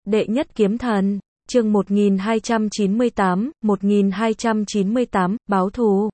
Đệ nhất kiếm thần, chương 1298, báo thù.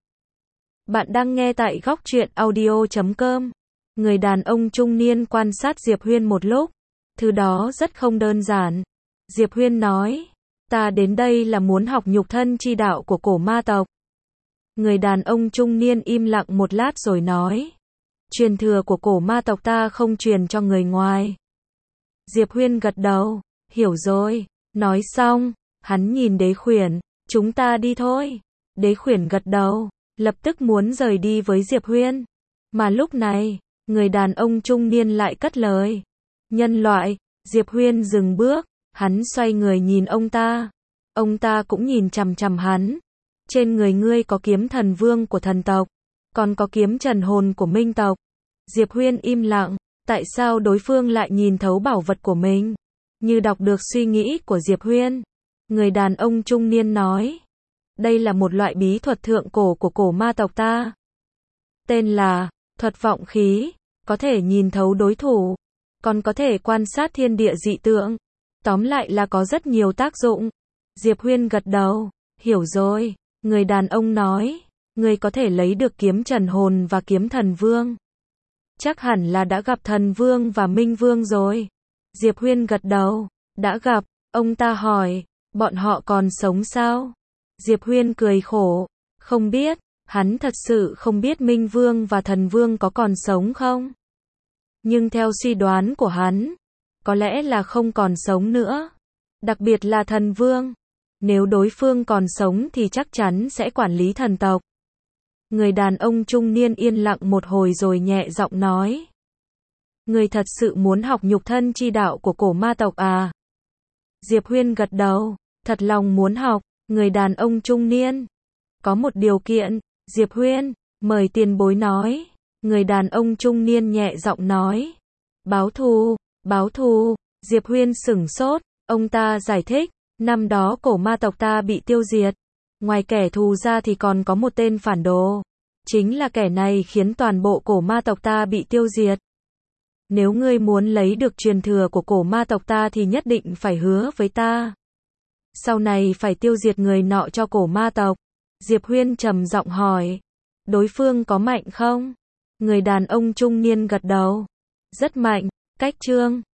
Bạn đang nghe tại góc truyện audio.com. Người đàn ông trung niên quan sát Diệp Huyên một lúc. Thứ đó rất không đơn giản. Diệp Huyên nói, ta đến đây là muốn học nhục thân chi đạo của cổ ma tộc. Người đàn ông trung niên im lặng một lát rồi nói, truyền thừa của cổ ma tộc ta không truyền cho người ngoài. Diệp Huyên gật đầu, hiểu rồi. Nói xong, hắn nhìn Đế Khuyển, chúng ta đi thôi. Đế Khuyển gật đầu, lập tức muốn rời đi với Diệp Huyên. Mà lúc này, người đàn ông trung niên lại cất lời. Nhân loại, Diệp Huyên dừng bước, hắn xoay người nhìn ông ta. Ông ta cũng nhìn chằm chằm hắn. Trên người ngươi có kiếm thần vương của thần tộc, còn có kiếm trần hồn của minh tộc. Diệp Huyên im lặng, tại sao đối phương lại nhìn thấu bảo vật của mình? Như đọc được suy nghĩ của Diệp Huyên. Người đàn ông trung niên nói, đây là một loại bí thuật thượng cổ của cổ ma tộc ta. Tên là, thuật vọng khí, có thể nhìn thấu đối thủ, còn có thể quan sát thiên địa dị tượng. Tóm lại là có rất nhiều tác dụng. Diệp Huyên gật đầu, hiểu rồi. Người đàn ông nói, ngươi có thể lấy được kiếm trần hồn và kiếm thần vương. Chắc hẳn là đã gặp thần vương và minh vương rồi. Diệp Huyên gật đầu, đã gặp. Ông ta hỏi, bọn họ còn sống sao? Diệp Huyên cười khổ, không biết. Hắn thật sự không biết minh vương và thần vương có còn sống không? Nhưng theo suy đoán của hắn, có lẽ là không còn sống nữa. Đặc biệt là thần vương. Nếu đối phương còn sống thì chắc chắn sẽ quản lý thần tộc. Người đàn ông trung niên yên lặng một hồi rồi nhẹ giọng nói. Người thật sự muốn học nhục thân chi đạo của cổ ma tộc à? Diệp Huyên gật đầu, thật lòng muốn học. Người đàn ông trung niên, có một điều kiện. Diệp Huyên, mời tiền bối nói. Người đàn ông trung niên nhẹ giọng nói. Báo thù, báo thù. Diệp Huyên sửng sốt, ông ta giải thích. Năm đó cổ ma tộc ta bị tiêu diệt. Ngoài kẻ thù ra thì còn có một tên phản đồ. Chính là kẻ này khiến toàn bộ cổ ma tộc ta bị tiêu diệt. Nếu ngươi muốn lấy được truyền thừa của cổ ma tộc ta thì nhất định phải hứa với ta. Sau này phải tiêu diệt người nọ cho cổ ma tộc. Diệp Huyên trầm giọng hỏi. Đối phương có mạnh không? Người đàn ông trung niên gật đầu. Rất mạnh. Cách chương